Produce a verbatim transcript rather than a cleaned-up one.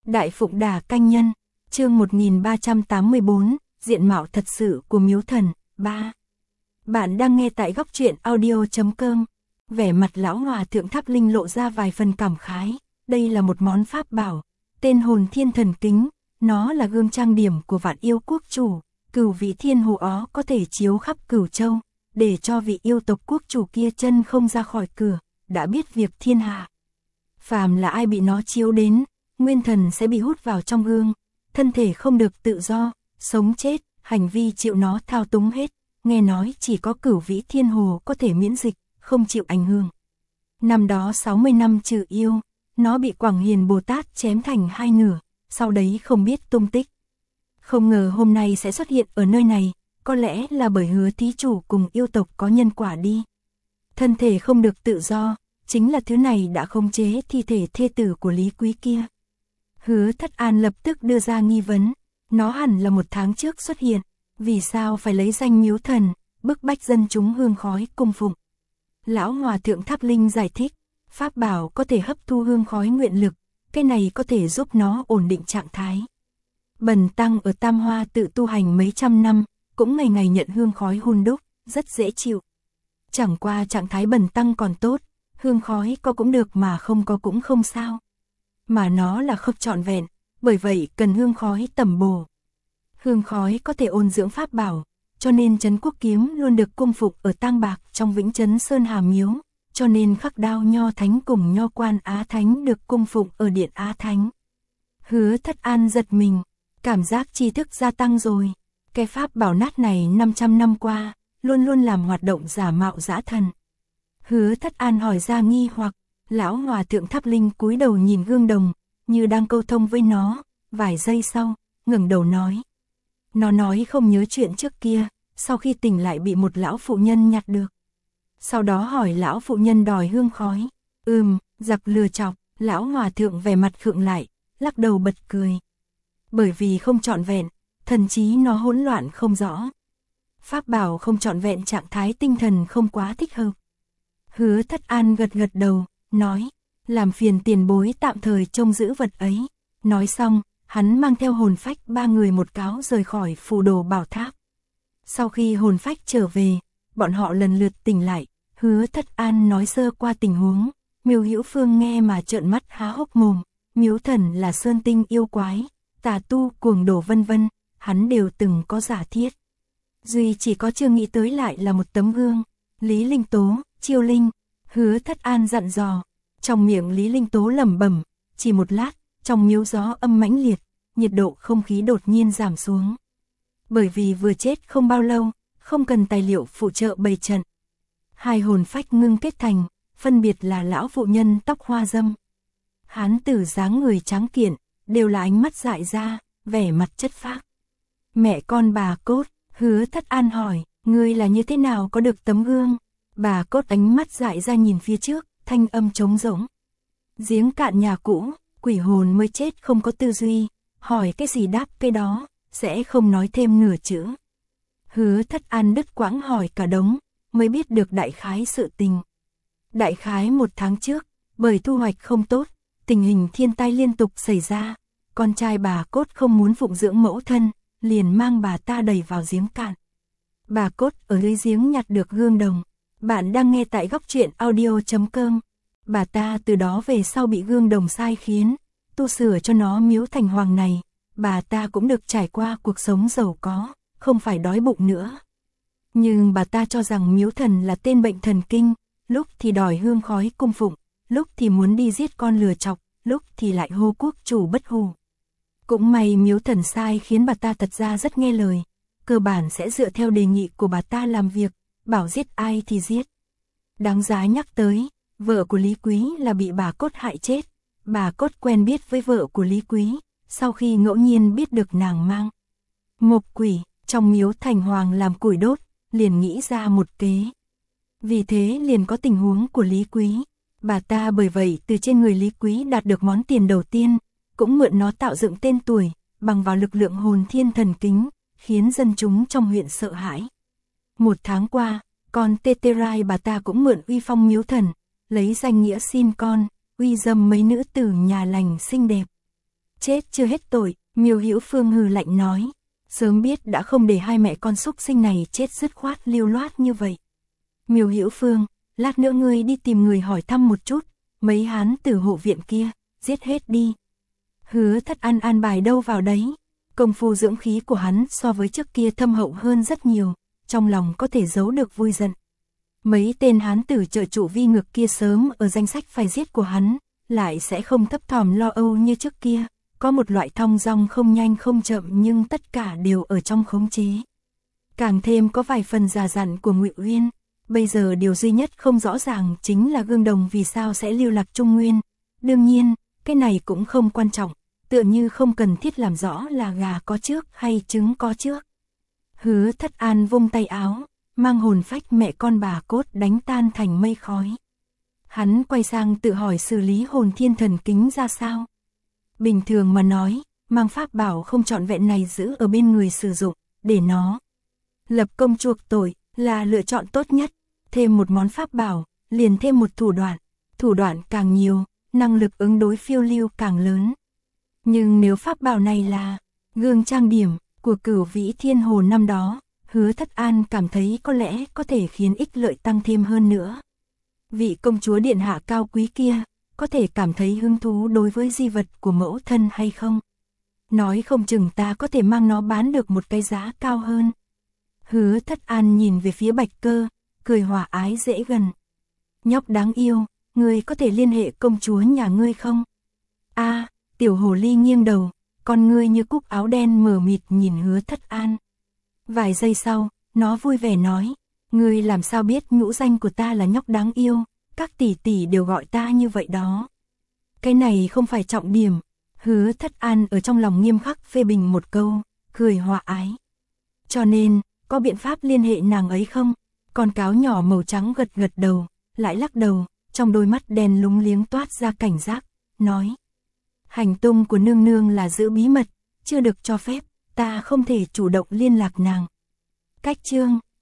Đại Phụng Đà Canh Nhân, chương một nghìn ba trăm tám mươi tư, diện mạo thật sự của miếu thần, ba. Bạn đang nghe tại góc truyện audio chấm com. Vẻ mặt lão hòa thượng Tháp Linh lộ ra vài phần cảm khái, đây là một món pháp bảo, tên Hồn Thiên Thần Kính, nó là gương trang điểm của Vạn Yêu Quốc chủ, Cửu Vị Thiên Hồ Ó có thể chiếu khắp Cửu Châu, để cho vị yêu tộc quốc chủ kia chân không ra khỏi cửa, đã biết việc thiên hạ. Phàm là ai bị nó chiếu đến, nguyên thần sẽ bị hút vào trong gương, thân thể không được tự do, sống chết, hành vi chịu nó thao túng hết, nghe nói chỉ có Cửu Vĩ Thiên Hồ có thể miễn dịch, không chịu ảnh hưởng. Năm đó sáu mươi năm trừ yêu, nó bị Quảng Hiền Bồ Tát chém thành hai nửa, sau đấy không biết tung tích. Không ngờ hôm nay sẽ xuất hiện ở nơi này, có lẽ là bởi Hứa thí chủ cùng yêu tộc có nhân quả đi. Thân thể không được tự do, chính là thứ này đã khống chế thi thể thê tử của Lý Quý kia. Hứa Thất An lập tức đưa ra nghi vấn, nó hẳn là một tháng trước xuất hiện, vì sao phải lấy danh miếu thần, bức bách dân chúng hương khói cung phụng. Lão Hòa Thượng Tháp Linh giải thích, pháp bảo có thể hấp thu hương khói nguyện lực, cái này có thể giúp nó ổn định trạng thái. Bần tăng ở Tam Hoa tự tu hành mấy trăm năm, cũng ngày ngày nhận hương khói hun đúc, rất dễ chịu. Chẳng qua trạng thái bần tăng còn tốt, hương khói có cũng được mà không có cũng không sao. Mà nó là không trọn vẹn, bởi vậy cần hương khói tẩm bổ. Hương khói có thể ôn dưỡng pháp bảo, cho nên Trấn Quốc Kiếm luôn được cung phục ở Tang Bạc trong Vĩnh Trấn Sơn Hà Miếu, cho nên khắc đao Nho Thánh cùng Nho Quan Á Thánh được cung phục ở Điện Á Thánh. Hứa Thất An giật mình, cảm giác tri thức gia tăng rồi. Cái pháp bảo nát này năm trăm năm qua, luôn luôn làm hoạt động giả mạo dã thần. Hứa Thất An hỏi ra nghi hoặc, lão Hòa Thượng Tháp Linh cúi đầu nhìn gương đồng, như đang câu thông với nó, vài giây sau, ngẩng đầu nói. Nó nói không nhớ chuyện trước kia, sau khi tỉnh lại bị một lão phụ nhân nhặt được. Sau đó hỏi lão phụ nhân đòi hương khói. Ừm, giặc lừa chọc, lão Hòa Thượng vẻ mặt khựng lại, lắc đầu bật cười. Bởi vì không trọn vẹn, thần trí nó hỗn loạn không rõ. Pháp bảo không trọn vẹn trạng thái tinh thần không quá thích hợp. Hứa Thất An gật gật đầu, nói, làm phiền tiền bối tạm thời trông giữ vật ấy. Nói xong, hắn mang theo hồn phách ba người một cáo rời khỏi phù đồ bảo tháp. Sau khi hồn phách trở về, bọn họ lần lượt tỉnh lại, Hứa Thất An nói sơ qua tình huống, Miêu Hữu Phương nghe mà trợn mắt há hốc mồm, miếu thần là sơn tinh yêu quái, tà tu cuồng đổ vân vân, hắn đều từng có giả thiết. Duy chỉ có chưa nghĩ tới lại là một tấm gương. Lý Linh Tố, Chiêu Linh, Hứa Thất An dặn dò. Trong miệng Lý Linh Tố lẩm bẩm, chỉ một lát, trong miếu gió âm mãnh liệt, nhiệt độ không khí đột nhiên giảm xuống. Bởi vì vừa chết không bao lâu, không cần tài liệu phụ trợ bày trận. Hai hồn phách ngưng kết thành, phân biệt là lão phụ nhân tóc hoa dâm. Hán tử dáng người trắng kiện, đều là ánh mắt dại ra, vẻ mặt chất phác. Mẹ con bà Cốt, Hứa Thất An hỏi, ngươi là như thế nào có được tấm gương? Bà Cốt ánh mắt dại ra nhìn phía trước, thanh âm trống rỗng. Giếng cạn nhà cũ, quỷ hồn mới chết không có tư duy, hỏi cái gì đáp cái đó, sẽ không nói thêm nửa chữ. Hứa Thất An đứt quãng hỏi cả đống, mới biết được đại khái sự tình. Đại khái một tháng trước, bởi thu hoạch không tốt, tình hình thiên tai liên tục xảy ra, con trai bà Cốt không muốn phụng dưỡng mẫu thân, liền mang bà ta đẩy vào giếng cạn. Bà Cốt ở dưới giếng nhặt được gương đồng. Bạn đang nghe tại góc truyện audio chấm com. Bà ta từ đó về sau bị gương đồng sai khiến, tu sửa cho nó miếu thành hoàng này, bà ta cũng được trải qua cuộc sống giàu có, không phải đói bụng nữa. Nhưng bà ta cho rằng miếu thần là tên bệnh thần kinh, lúc thì đòi hương khói cung phụng, lúc thì muốn đi giết con lừa chọc, lúc thì lại hô quốc chủ bất hủ. Cũng may miếu thần sai khiến bà ta thật ra rất nghe lời, cơ bản sẽ dựa theo đề nghị của bà ta làm việc, bảo giết ai thì giết. Đáng giá nhắc tới, vợ của Lý Quý là bị bà Cốt hại chết. Bà Cốt quen biết với vợ của Lý Quý, sau khi ngẫu nhiên biết được nàng mang mộc quỷ trong miếu thành hoàng làm củi đốt, liền nghĩ ra một kế. Vì thế liền có tình huống của Lý Quý. Bà ta bởi vậy từ trên người Lý Quý đạt được món tiền đầu tiên, cũng mượn nó tạo dựng tên tuổi, bằng vào lực lượng Hồn Thiên Thần Kính, khiến dân chúng trong huyện sợ hãi. Một tháng qua, con Tê Tê Rai bà ta cũng mượn uy phong miếu thần, lấy danh nghĩa xin con, uy dâm mấy nữ tử nhà lành xinh đẹp. chết chưa hết tội, Miêu Hữu Phương hừ lạnh nói. Sớm biết đã không để hai mẹ con xúc sinh này chết dứt khoát lưu loát như vậy. Miêu Hữu Phương, lát nữa ngươi đi tìm người hỏi thăm một chút, mấy hán tử hộ viện kia, giết hết đi. Hứa Thất An an bài đâu vào đấy, công phu dưỡng khí của hắn so với trước kia thâm hậu hơn rất nhiều, trong lòng có thể giấu được vui giận. Mấy tên hán tử trợ trụ vi ngược kia sớm ở danh sách phải giết của hắn, lại sẽ không thấp thỏm lo âu như trước kia, có một loại thong dong không nhanh không chậm nhưng tất cả đều ở trong khống chế. Càng thêm có vài phần già dặn của Ngụy Uyên, bây giờ điều duy nhất không rõ ràng chính là Gương Đồng vì sao sẽ lưu lạc Trung Nguyên. Đương nhiên, cái này cũng không quan trọng, tựa như không cần thiết làm rõ là gà có trước hay trứng có trước. Hứa Thất An vung tay áo, mang hồn phách mẹ con bà cốt đánh tan thành mây khói. Hắn quay sang tự hỏi xử lý hồn thiên thần kính ra sao. Bình thường mà nói, mang pháp bảo không trọn vẹn này giữ ở bên người sử dụng, để nó lập công chuộc tội là lựa chọn tốt nhất. Thêm một món pháp bảo, liền thêm một thủ đoạn. Thủ đoạn càng nhiều, năng lực ứng đối phiêu lưu càng lớn. Nhưng nếu pháp bảo này là gương trang điểm của Cửu Vĩ Thiên Hồ năm đó, Hứa Thất An cảm thấy có lẽ có thể khiến ích lợi tăng thêm hơn nữa. Vị công chúa điện hạ cao quý kia, có thể cảm thấy hứng thú đối với di vật của mẫu thân hay không? Nói không chừng ta có thể mang nó bán được một cái giá cao hơn. Hứa Thất An nhìn về phía Bạch Cơ, cười hòa ái dễ gần. Nhóc đáng yêu, ngươi có thể liên hệ công chúa nhà ngươi không? A, à, tiểu hồ ly nghiêng đầu, con ngươi như cúc áo đen mờ mịt nhìn Hứa Thất An. Vài giây sau, nó vui vẻ nói, ngươi làm sao biết nhũ danh của ta là nhóc đáng yêu, các tỷ tỷ đều gọi ta như vậy đó. Cái này không phải trọng điểm. Hứa Thất An ở trong lòng nghiêm khắc phê bình một câu, cười hòa ái. Cho nên, có biện pháp liên hệ nàng ấy không? Con cáo nhỏ màu trắng gật gật đầu, lại lắc đầu, trong đôi mắt đen lúng liếng toát ra cảnh giác, nói. Hành tung của nương nương là giữ bí mật, chưa được cho phép, ta không thể chủ động liên lạc nàng. Cách chương